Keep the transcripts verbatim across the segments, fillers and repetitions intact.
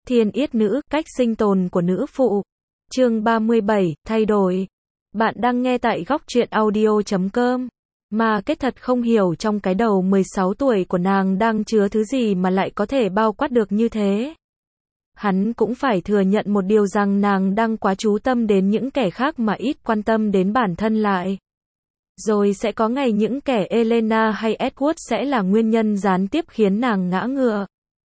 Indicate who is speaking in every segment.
Speaker 1: Thiên yết nữ, cách sinh tồn của nữ phụ. Chương ba mươi bảy, thay đổi. Bạn đang nghe tại góc truyện audio chấm com. Mà kết thật không hiểu trong cái đầu mười sáu tuổi của nàng đang chứa thứ gì mà lại có thể bao quát được như thế. Hắn cũng phải thừa nhận một điều rằng nàng đang quá chú tâm đến những kẻ khác mà ít quan tâm đến bản thân lại. Rồi sẽ có ngày những kẻ Elena hay Edward sẽ là nguyên nhân gián tiếp khiến nàng ngã ngựa.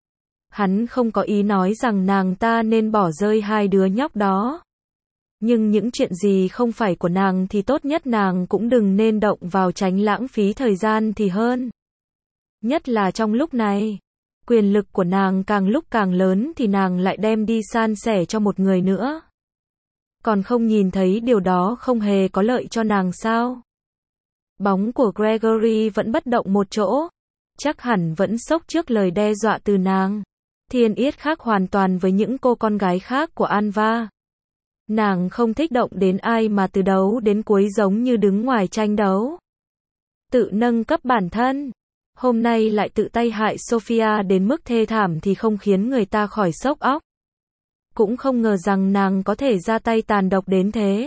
Speaker 1: Hắn không có ý nói rằng nàng ta nên bỏ rơi hai đứa nhóc đó. Nhưng những chuyện gì không phải của nàng thì tốt nhất nàng cũng đừng nên động vào, tránh lãng phí thời gian thì hơn. Nhất là trong lúc này, quyền lực của nàng càng lúc càng lớn thì nàng lại đem đi san sẻ cho một người nữa. Còn không nhìn thấy điều đó không hề có lợi cho nàng sao? Bóng của Gregory vẫn bất động một chỗ. Chắc hẳn vẫn sốc trước lời đe dọa từ nàng. Thiên yết khác hoàn toàn với những cô con gái khác của Anva. Nàng không thích động đến ai mà từ đầu đến cuối giống như đứng ngoài tranh đấu. Tự nâng cấp bản thân. Hôm nay lại tự tay hại Sophia đến mức thê thảm thì không khiến người ta khỏi sốc óc. Cũng không ngờ rằng nàng có thể ra tay tàn độc đến thế.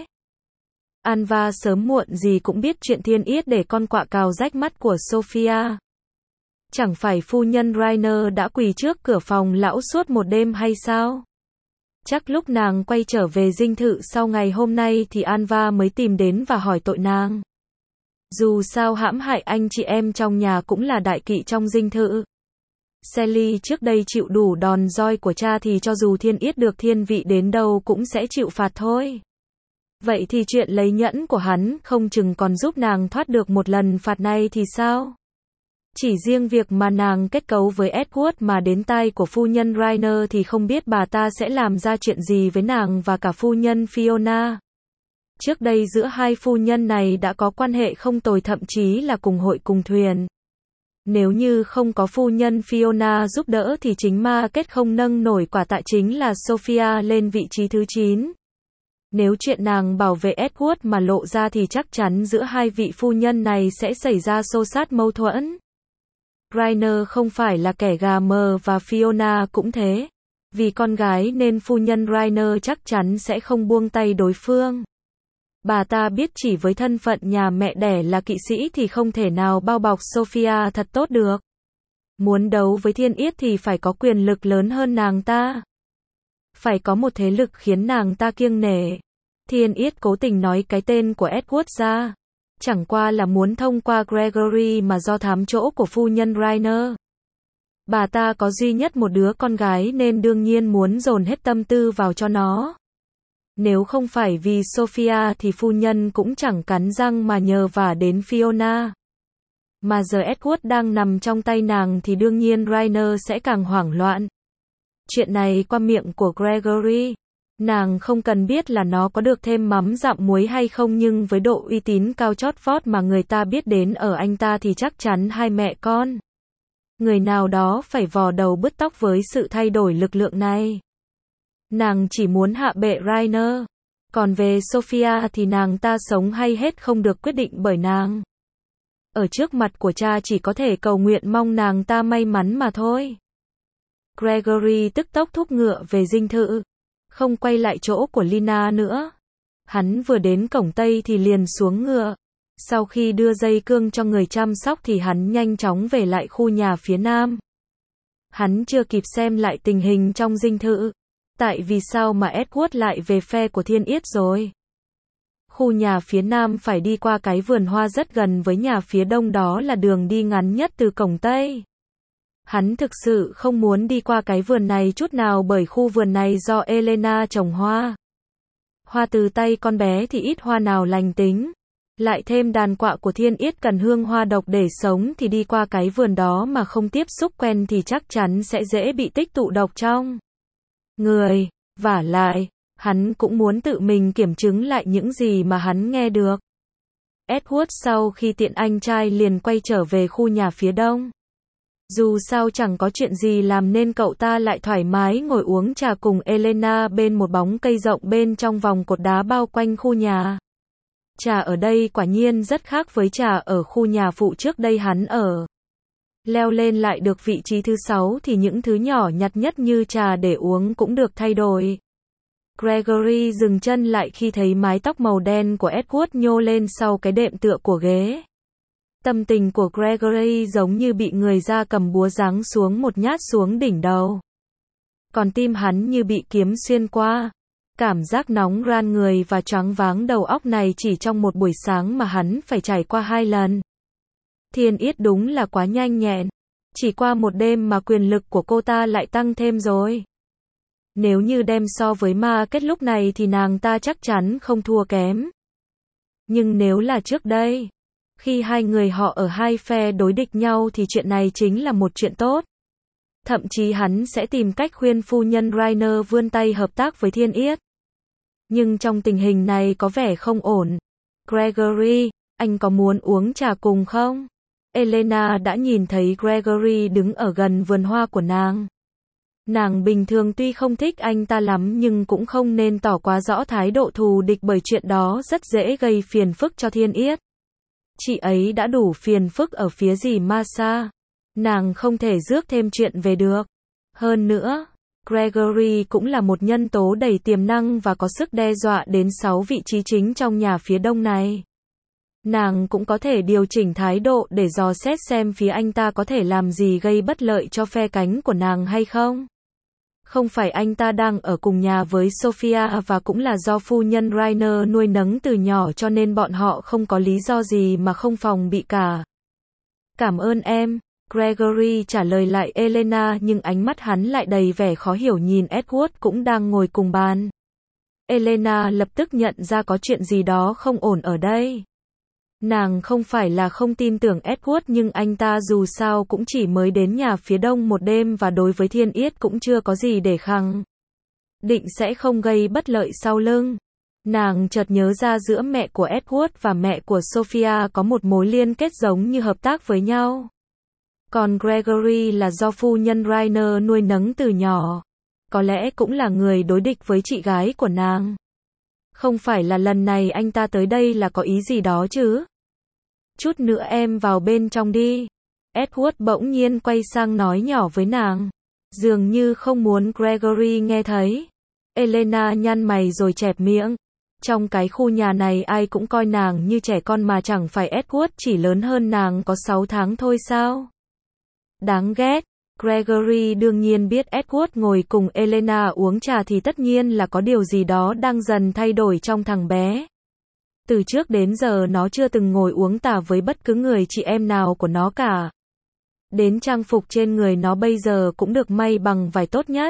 Speaker 1: Anva sớm muộn gì cũng biết chuyện thiên yết để con quạ cào rách mắt của Sophia. Chẳng phải phu nhân Rainer đã quỳ trước cửa phòng lão suốt một đêm hay sao? Chắc lúc nàng quay trở về dinh thự sau ngày hôm nay thì Anva mới tìm đến và hỏi tội nàng. Dù sao hãm hại anh chị em trong nhà cũng là đại kỵ trong dinh thự. Sally trước đây chịu đủ đòn roi của cha thì cho dù thiên yết được thiên vị đến đâu cũng sẽ chịu phạt thôi. Vậy thì chuyện lấy nhẫn của hắn không chừng còn giúp nàng thoát được một lần phạt này thì sao? Chỉ riêng việc mà nàng kết cấu với Edward mà đến tai của phu nhân Rainer thì không biết bà ta sẽ làm ra chuyện gì với nàng và cả phu nhân Fiona. Trước đây giữa hai phu nhân này đã có quan hệ không tồi, thậm chí là cùng hội cùng thuyền. Nếu như không có phu nhân Fiona giúp đỡ thì chính ma kết không nâng nổi quả tạ chính là Sophia lên vị trí thứ chín. Nếu chuyện nàng bảo vệ Edward mà lộ ra thì chắc chắn giữa hai vị phu nhân này sẽ xảy ra xô xát mâu thuẫn. Rainer không phải là kẻ gà mờ và Fiona cũng thế. Vì con gái nên phu nhân Rainer chắc chắn sẽ không buông tay đối phương. Bà ta biết chỉ với thân phận nhà mẹ đẻ là kỵ sĩ thì không thể nào bao bọc Sophia thật tốt được. Muốn đấu với thiên yết thì phải có quyền lực lớn hơn nàng ta. Phải có một thế lực khiến nàng ta kiêng nể. Thiên yết cố tình nói cái tên của Edward ra. Chẳng qua là muốn thông qua Gregory mà do thám chỗ của phu nhân Rainer. Bà ta có duy nhất một đứa con gái nên đương nhiên muốn dồn hết tâm tư vào cho nó. Nếu không phải vì Sophia thì phu nhân cũng chẳng cắn răng mà nhờ vả đến Fiona. Mà giờ Edward đang nằm trong tay nàng thì đương nhiên Rainer sẽ càng hoảng loạn. Chuyện này qua miệng của Gregory. Nàng không cần biết là nó có được thêm mắm dặm muối hay không, nhưng với độ uy tín cao chót vót mà người ta biết đến ở anh ta thì chắc chắn hai mẹ con. Người nào đó phải vò đầu bứt tóc với sự thay đổi lực lượng này. Nàng chỉ muốn hạ bệ Rainer. Còn về Sophia thì nàng ta sống hay hết không được quyết định bởi nàng. Ở trước mặt của cha chỉ có thể cầu nguyện mong nàng ta may mắn mà thôi. Gregory tức tốc thúc ngựa về dinh thự. Không quay lại chỗ của Lina nữa. Hắn vừa đến cổng Tây thì liền xuống ngựa. Sau khi đưa dây cương cho người chăm sóc thì hắn nhanh chóng về lại khu nhà phía Nam. Hắn chưa kịp xem lại tình hình trong dinh thự. Tại vì sao mà Edward lại về phe của thiên yết rồi? Khu nhà phía Nam phải đi qua cái vườn hoa rất gần với nhà phía Đông, đó là đường đi ngắn nhất từ cổng Tây. Hắn thực sự không muốn đi qua cái vườn này chút nào bởi khu vườn này do Elena trồng hoa. Hoa từ tay con bé thì ít hoa nào lành tính. Lại thêm đàn quạ của thiên yết cần hương hoa độc để sống thì đi qua cái vườn đó mà không tiếp xúc quen thì chắc chắn sẽ dễ bị tích tụ độc trong người. Vả lại, hắn cũng muốn tự mình kiểm chứng lại những gì mà hắn nghe được. Edward sau khi tiện anh trai liền quay trở về khu nhà phía Đông. Dù sao chẳng có chuyện gì làm nên cậu ta lại thoải mái ngồi uống trà cùng Elena bên một bóng cây rộng bên trong vòng cột đá bao quanh khu nhà. Trà ở đây quả nhiên rất khác với trà ở khu nhà phụ trước đây hắn ở. Leo lên lại được vị trí thứ sáu thì những thứ nhỏ nhặt nhất như trà để uống cũng được thay đổi. Gregory dừng chân lại khi thấy mái tóc màu đen của Edward nhô lên sau cái đệm tựa của ghế. Tâm tình của Gregory giống như bị người da cầm búa giáng xuống một nhát xuống đỉnh đầu. Còn tim hắn như bị kiếm xuyên qua. Cảm giác nóng ran người và choáng váng đầu óc này chỉ trong một buổi sáng mà hắn phải trải qua hai lần. Thiên Yết đúng là quá nhanh nhẹn. Chỉ qua một đêm mà quyền lực của cô ta lại tăng thêm rồi. Nếu như đem so với ma kết lúc này thì nàng ta chắc chắn không thua kém. Nhưng nếu là trước đây, khi hai người họ ở hai phe đối địch nhau thì chuyện này chính là một chuyện tốt. Thậm chí hắn sẽ tìm cách khuyên phu nhân Rainer vươn tay hợp tác với Thiên Yết. Nhưng trong tình hình này có vẻ không ổn. Gregory, anh có muốn uống trà cùng không? Elena đã nhìn thấy Gregory đứng ở gần vườn hoa của nàng. Nàng bình thường tuy không thích anh ta lắm nhưng cũng không nên tỏ quá rõ thái độ thù địch bởi chuyện đó rất dễ gây phiền phức cho Thiên Yết. Chị ấy đã đủ phiền phức ở phía dì Masa. Nàng không thể rước thêm chuyện về được. Hơn nữa, Gregory cũng là một nhân tố đầy tiềm năng và có sức đe dọa đến sáu vị trí chính trong nhà phía đông này. Nàng cũng có thể điều chỉnh thái độ để dò xét xem phía anh ta có thể làm gì gây bất lợi cho phe cánh của nàng hay không. Không phải anh ta đang ở cùng nhà với Sophia và cũng là do phu nhân Rainer nuôi nấng từ nhỏ cho nên bọn họ không có lý do gì mà không phòng bị cả. Cảm ơn em, Gregory trả lời lại Elena nhưng ánh mắt hắn lại đầy vẻ khó hiểu nhìn Edward cũng đang ngồi cùng bàn. Elena lập tức nhận ra có chuyện gì đó không ổn ở đây. Nàng không phải là không tin tưởng Edward nhưng anh ta dù sao cũng chỉ mới đến nhà phía đông một đêm và đối với Thiên Yết cũng chưa có gì để khẳng định sẽ không gây bất lợi sau lưng. Nàng chợt nhớ ra giữa mẹ của Edward và mẹ của Sophia có một mối liên kết giống như hợp tác với nhau. Còn Gregory là do phu nhân Rainer nuôi nấng từ nhỏ. Có lẽ cũng là người đối địch với chị gái của nàng. Không phải là lần này anh ta tới đây là có ý gì đó chứ? Chút nữa em vào bên trong đi. Edward bỗng nhiên quay sang nói nhỏ với nàng. Dường như không muốn Gregory nghe thấy. Elena nhăn mày rồi chẹp miệng. Trong cái khu nhà này ai cũng coi nàng như trẻ con mà chẳng phải Edward chỉ lớn hơn nàng có sáu tháng thôi sao? Đáng ghét. Gregory đương nhiên biết Edward ngồi cùng Elena uống trà thì tất nhiên là có điều gì đó đang dần thay đổi trong thằng bé. Từ trước đến giờ nó chưa từng ngồi uống trà với bất cứ người chị em nào của nó cả. Đến trang phục trên người nó bây giờ cũng được may bằng vải tốt nhất.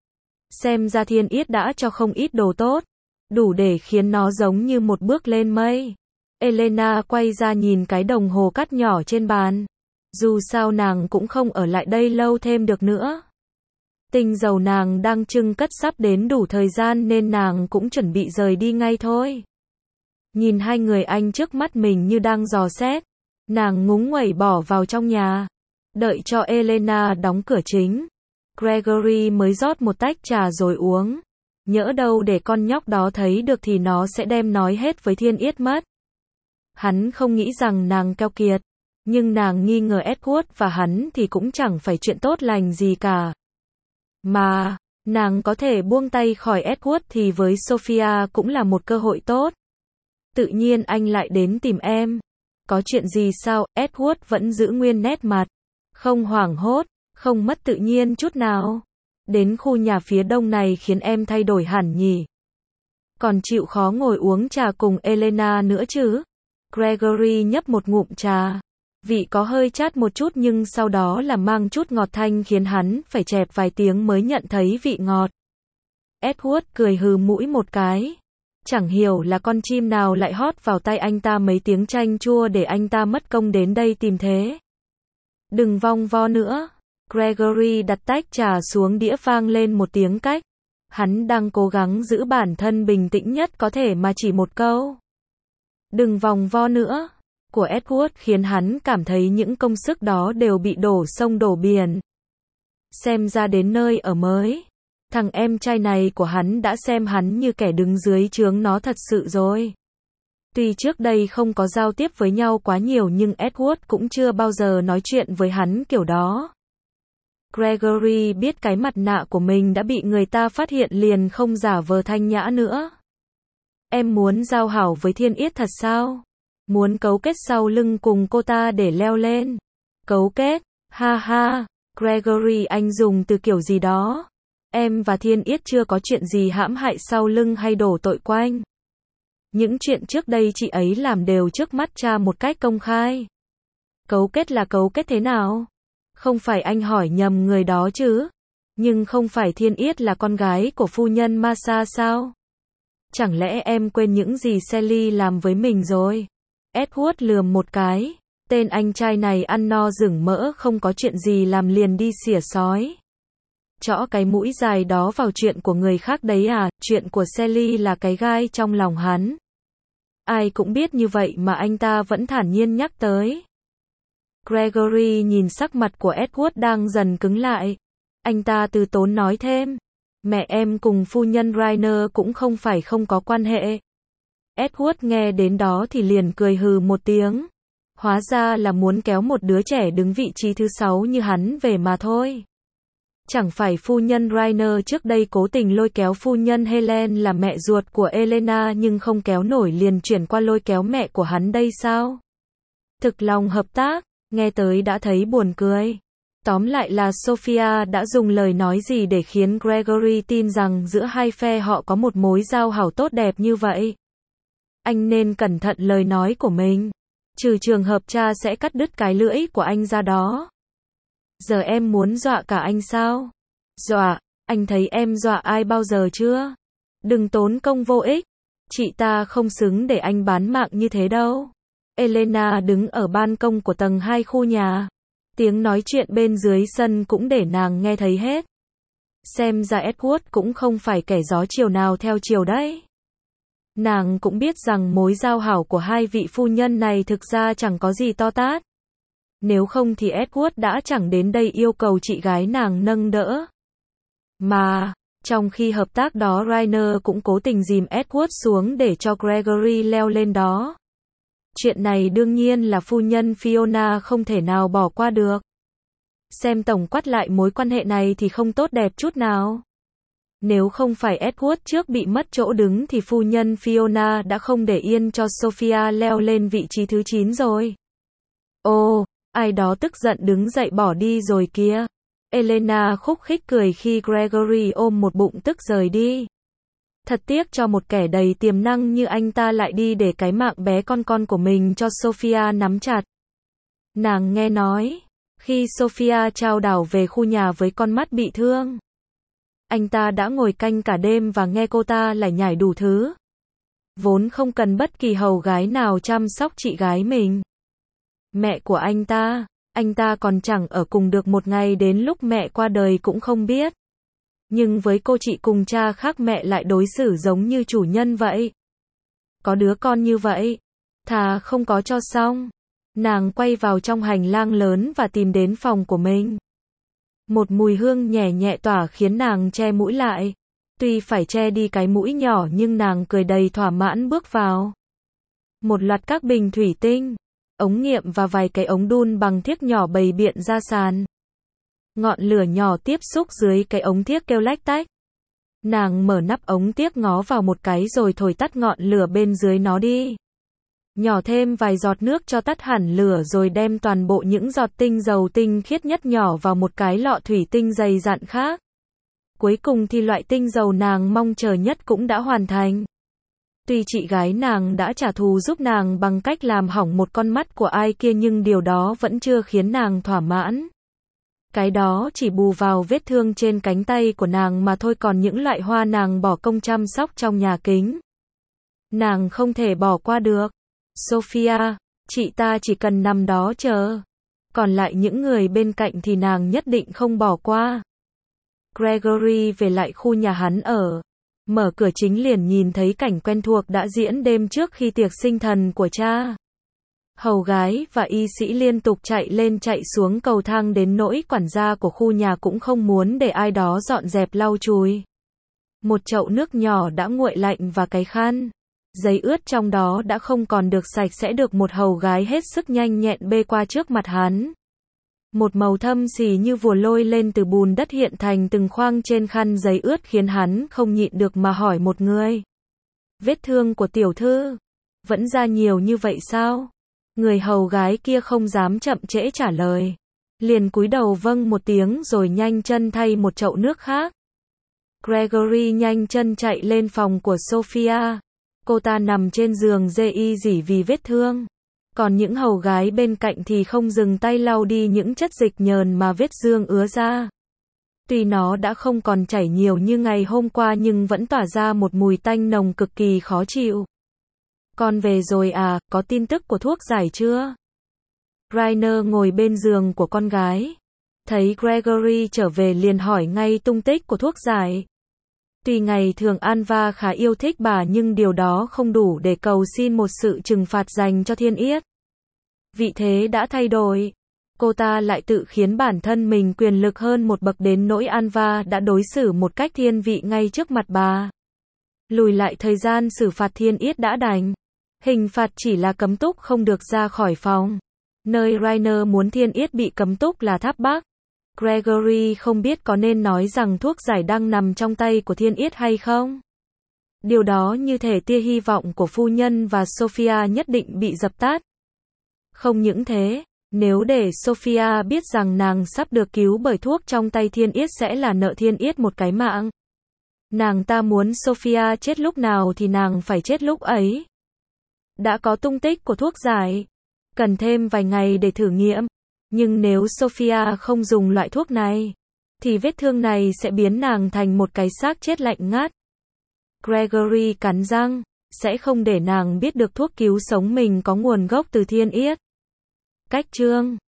Speaker 1: Xem ra Thiên Yết đã cho không ít đồ tốt, đủ để khiến nó giống như một bước lên mây. Elena quay ra nhìn cái đồng hồ cắt nhỏ trên bàn. Dù sao nàng cũng không ở lại đây lâu thêm được nữa. Tinh dầu nàng đang trưng cất sắp đến đủ thời gian nên nàng cũng chuẩn bị rời đi ngay thôi. Nhìn hai người anh trước mắt mình như đang dò xét. Nàng ngúng nguẩy bỏ vào trong nhà. Đợi cho Elena đóng cửa chính. Gregory mới rót một tách trà rồi uống. Nhỡ đâu để con nhóc đó thấy được thì nó sẽ đem nói hết với Thiên Yết mất. Hắn không nghĩ rằng nàng keo kiệt. Nhưng nàng nghi ngờ Edward và hắn thì cũng chẳng phải chuyện tốt lành gì cả. Mà, nàng có thể buông tay khỏi Edward thì với Sophia cũng là một cơ hội tốt. Tự nhiên anh lại đến tìm em. Có chuyện gì sao? Edward vẫn giữ nguyên nét mặt. Không hoảng hốt, không mất tự nhiên chút nào. Đến khu nhà phía đông này khiến em thay đổi hẳn nhỉ. Còn chịu khó ngồi uống trà cùng Elena nữa chứ? Gregory nhấp một ngụm trà. Vị có hơi chát một chút nhưng sau đó là mang chút ngọt thanh khiến hắn phải chẹp vài tiếng mới nhận thấy vị ngọt. Edward cười hừ mũi một cái. Chẳng hiểu là con chim nào lại hót vào tai anh ta mấy tiếng chanh chua để anh ta mất công đến đây tìm thế. Đừng vong vo nữa. Gregory đặt tách trà xuống đĩa vang lên một tiếng cách. Hắn đang cố gắng giữ bản thân bình tĩnh nhất có thể mà chỉ một câu. Đừng vòng vo nữa. Của Edward khiến hắn cảm thấy những công sức đó đều bị đổ sông đổ biển. Xem ra đến nơi ở mới. Thằng em trai này của hắn đã xem hắn như kẻ đứng dưới trướng nó thật sự rồi. Tuy trước đây không có giao tiếp với nhau quá nhiều nhưng Edward cũng chưa bao giờ nói chuyện với hắn kiểu đó. Gregory biết cái mặt nạ của mình đã bị người ta phát hiện liền không giả vờ thanh nhã nữa. Em muốn giao hảo với Thiên Yết thật sao? Muốn cấu kết sau lưng cùng cô ta để leo lên? Cấu kết? Ha ha, Gregory anh dùng từ kiểu gì đó? Em và Thiên Yết chưa có chuyện gì hãm hại sau lưng hay đổ tội quanh. Những chuyện trước đây chị ấy làm đều trước mắt cha một cách công khai. Cấu kết là cấu kết thế nào? Không phải anh hỏi nhầm người đó chứ? Nhưng không phải Thiên Yết là con gái của phu nhân Masa sao? Chẳng lẽ em quên những gì Sally làm với mình rồi? Edward lườm một cái. Tên anh trai này ăn no rừng mỡ không có chuyện gì làm liền đi xỉa sói. Chõ cái mũi dài đó vào chuyện của người khác đấy à? Chuyện của Sally là cái gai trong lòng hắn. Ai cũng biết như vậy mà anh ta vẫn thản nhiên nhắc tới. Gregory nhìn sắc mặt của Edward đang dần cứng lại. Anh ta từ tốn nói thêm. Mẹ em cùng phu nhân Rainer cũng không phải không có quan hệ. Edward nghe đến đó thì liền cười hừ một tiếng. Hóa ra là muốn kéo một đứa trẻ đứng vị trí thứ sáu như hắn về mà thôi. Chẳng phải phu nhân Rainer trước đây cố tình lôi kéo phu nhân Helen là mẹ ruột của Elena nhưng không kéo nổi liền chuyển qua lôi kéo mẹ của hắn đây sao? Thực lòng hợp tác, nghe tới đã thấy buồn cười. Tóm lại là Sophia đã dùng lời nói gì để khiến Gregory tin rằng giữa hai phe họ có một mối giao hảo tốt đẹp như vậy. Anh nên cẩn thận lời nói của mình. Trừ trường hợp cha sẽ cắt đứt cái lưỡi của anh ra đó. Giờ em muốn dọa cả anh sao? Dọa? Anh thấy em dọa ai bao giờ chưa? Đừng tốn công vô ích. Chị ta không xứng để anh bán mạng như thế đâu. Elena đứng ở ban công của tầng hai khu nhà. Tiếng nói chuyện bên dưới sân cũng để nàng nghe thấy hết. Xem ra Edward cũng không phải kẻ gió chiều nào theo chiều đấy. Nàng cũng biết rằng mối giao hảo của hai vị phu nhân này thực ra chẳng có gì to tát. Nếu không thì Edward đã chẳng đến đây yêu cầu chị gái nàng nâng đỡ. Mà, trong khi hợp tác đó Rainer cũng cố tình dìm Edward xuống để cho Gregory leo lên đó. Chuyện này đương nhiên là phu nhân Fiona không thể nào bỏ qua được. Xem tổng quát lại mối quan hệ này thì không tốt đẹp chút nào. Nếu không phải Edward trước bị mất chỗ đứng thì phu nhân Fiona đã không để yên cho Sophia leo lên vị trí thứ chín rồi. Ồ, ai đó tức giận đứng dậy bỏ đi rồi kìa. Elena khúc khích cười khi Gregory ôm một bụng tức rời đi. Thật tiếc cho một kẻ đầy tiềm năng như anh ta lại đi để cái mạng bé con con của mình cho Sophia nắm chặt. Nàng nghe nói, khi Sophia chao đảo về khu nhà với con mắt bị thương, anh ta đã ngồi canh cả đêm và nghe cô ta lải nhải đủ thứ. Vốn không cần bất kỳ hầu gái nào chăm sóc chị gái mình. Mẹ của anh ta, anh ta còn chẳng ở cùng được một ngày đến lúc mẹ qua đời cũng không biết. Nhưng với cô chị cùng cha khác mẹ lại đối xử giống như chủ nhân vậy. Có đứa con như vậy, thà không có cho xong. Nàng quay vào trong hành lang lớn và tìm đến phòng của mình. Một mùi hương nhẹ nhẹ tỏa khiến nàng che mũi lại. Tuy phải che đi cái mũi nhỏ nhưng nàng cười đầy thỏa mãn bước vào. Một loạt các bình thủy tinh, ống nghiệm và vài cái ống đun bằng thiếc nhỏ bày biện ra sàn. Ngọn lửa nhỏ tiếp xúc dưới cái ống thiếc kêu lách tách. Nàng mở nắp ống thiếc ngó vào một cái rồi thổi tắt ngọn lửa bên dưới nó đi. Nhỏ thêm vài giọt nước cho tắt hẳn lửa rồi đem toàn bộ những giọt tinh dầu tinh khiết nhất nhỏ vào một cái lọ thủy tinh dày dặn khác. Cuối cùng thì loại tinh dầu nàng mong chờ nhất cũng đã hoàn thành. Tuy chị gái nàng đã trả thù giúp nàng bằng cách làm hỏng một con mắt của ai kia nhưng điều đó vẫn chưa khiến nàng thỏa mãn. Cái đó chỉ bù vào vết thương trên cánh tay của nàng mà thôi, còn những loại hoa nàng bỏ công chăm sóc trong nhà kính, nàng không thể bỏ qua được. Sophia, chị ta chỉ cần nằm đó chờ. Còn lại những người bên cạnh thì nàng nhất định không bỏ qua. Gregory về lại khu nhà hắn ở. Mở cửa chính liền nhìn thấy cảnh quen thuộc đã diễn đêm trước khi tiệc sinh thần của cha. Hầu gái và y sĩ liên tục chạy lên chạy xuống cầu thang đến nỗi quản gia của khu nhà cũng không muốn để ai đó dọn dẹp lau chùi. Một chậu nước nhỏ đã nguội lạnh và cái khăn Giấy ướt trong đó đã không còn được sạch sẽ được một hầu gái hết sức nhanh nhẹn bê qua trước mặt hắn. Một màu thâm xì như vùa lôi lên từ bùn đất hiện thành từng khoang trên khăn giấy ướt khiến hắn không nhịn được mà hỏi một người. Vết thương của tiểu thư vẫn ra nhiều như vậy sao? Người hầu gái kia không dám chậm trễ trả lời. Liền cúi đầu vâng một tiếng rồi nhanh chân thay một chậu nước khác. Gregory nhanh chân chạy lên phòng của Sophia. Cô ta nằm trên giường dê y rỉ vì vết thương. Còn những hầu gái bên cạnh thì không dừng tay lau đi những chất dịch nhờn mà vết dương ứa ra. Tuy nó đã không còn chảy nhiều như ngày hôm qua nhưng vẫn tỏa ra một mùi tanh nồng cực kỳ khó chịu. Con về rồi à, có tin tức của thuốc giải chưa? Rainer ngồi bên giường của con gái. Thấy Gregory trở về liền hỏi ngay tung tích của thuốc giải. Tuy ngày thường Anva khá yêu thích bà nhưng điều đó không đủ để cầu xin một sự trừng phạt dành cho Thiên Yết. Vị thế đã thay đổi. Cô ta lại tự khiến bản thân mình quyền lực hơn một bậc đến nỗi Anva đã đối xử một cách thiên vị ngay trước mặt bà. Lùi lại thời gian xử phạt Thiên Yết đã đành. Hình phạt chỉ là cấm túc không được ra khỏi phòng. Nơi Rainer muốn Thiên Yết bị cấm túc là Tháp Bắc. Gregory không biết có nên nói rằng thuốc giải đang nằm trong tay của Thiên Yết hay không. Điều đó như thể tia hy vọng của phu nhân và Sophia nhất định bị dập tắt. Không những thế, nếu để Sophia biết rằng nàng sắp được cứu bởi thuốc trong tay Thiên Yết sẽ là nợ Thiên Yết một cái mạng. Nàng ta muốn Sophia chết lúc nào thì nàng phải chết lúc ấy. Đã có tung tích của thuốc giải. Cần thêm vài ngày để thử nghiệm. Nhưng nếu Sophia không dùng loại thuốc này, thì vết thương này sẽ biến nàng thành một cái xác chết lạnh ngắt. Gregory cắn răng, sẽ không để nàng biết được thuốc cứu sống mình có nguồn gốc từ Thiên Yết. Cách chương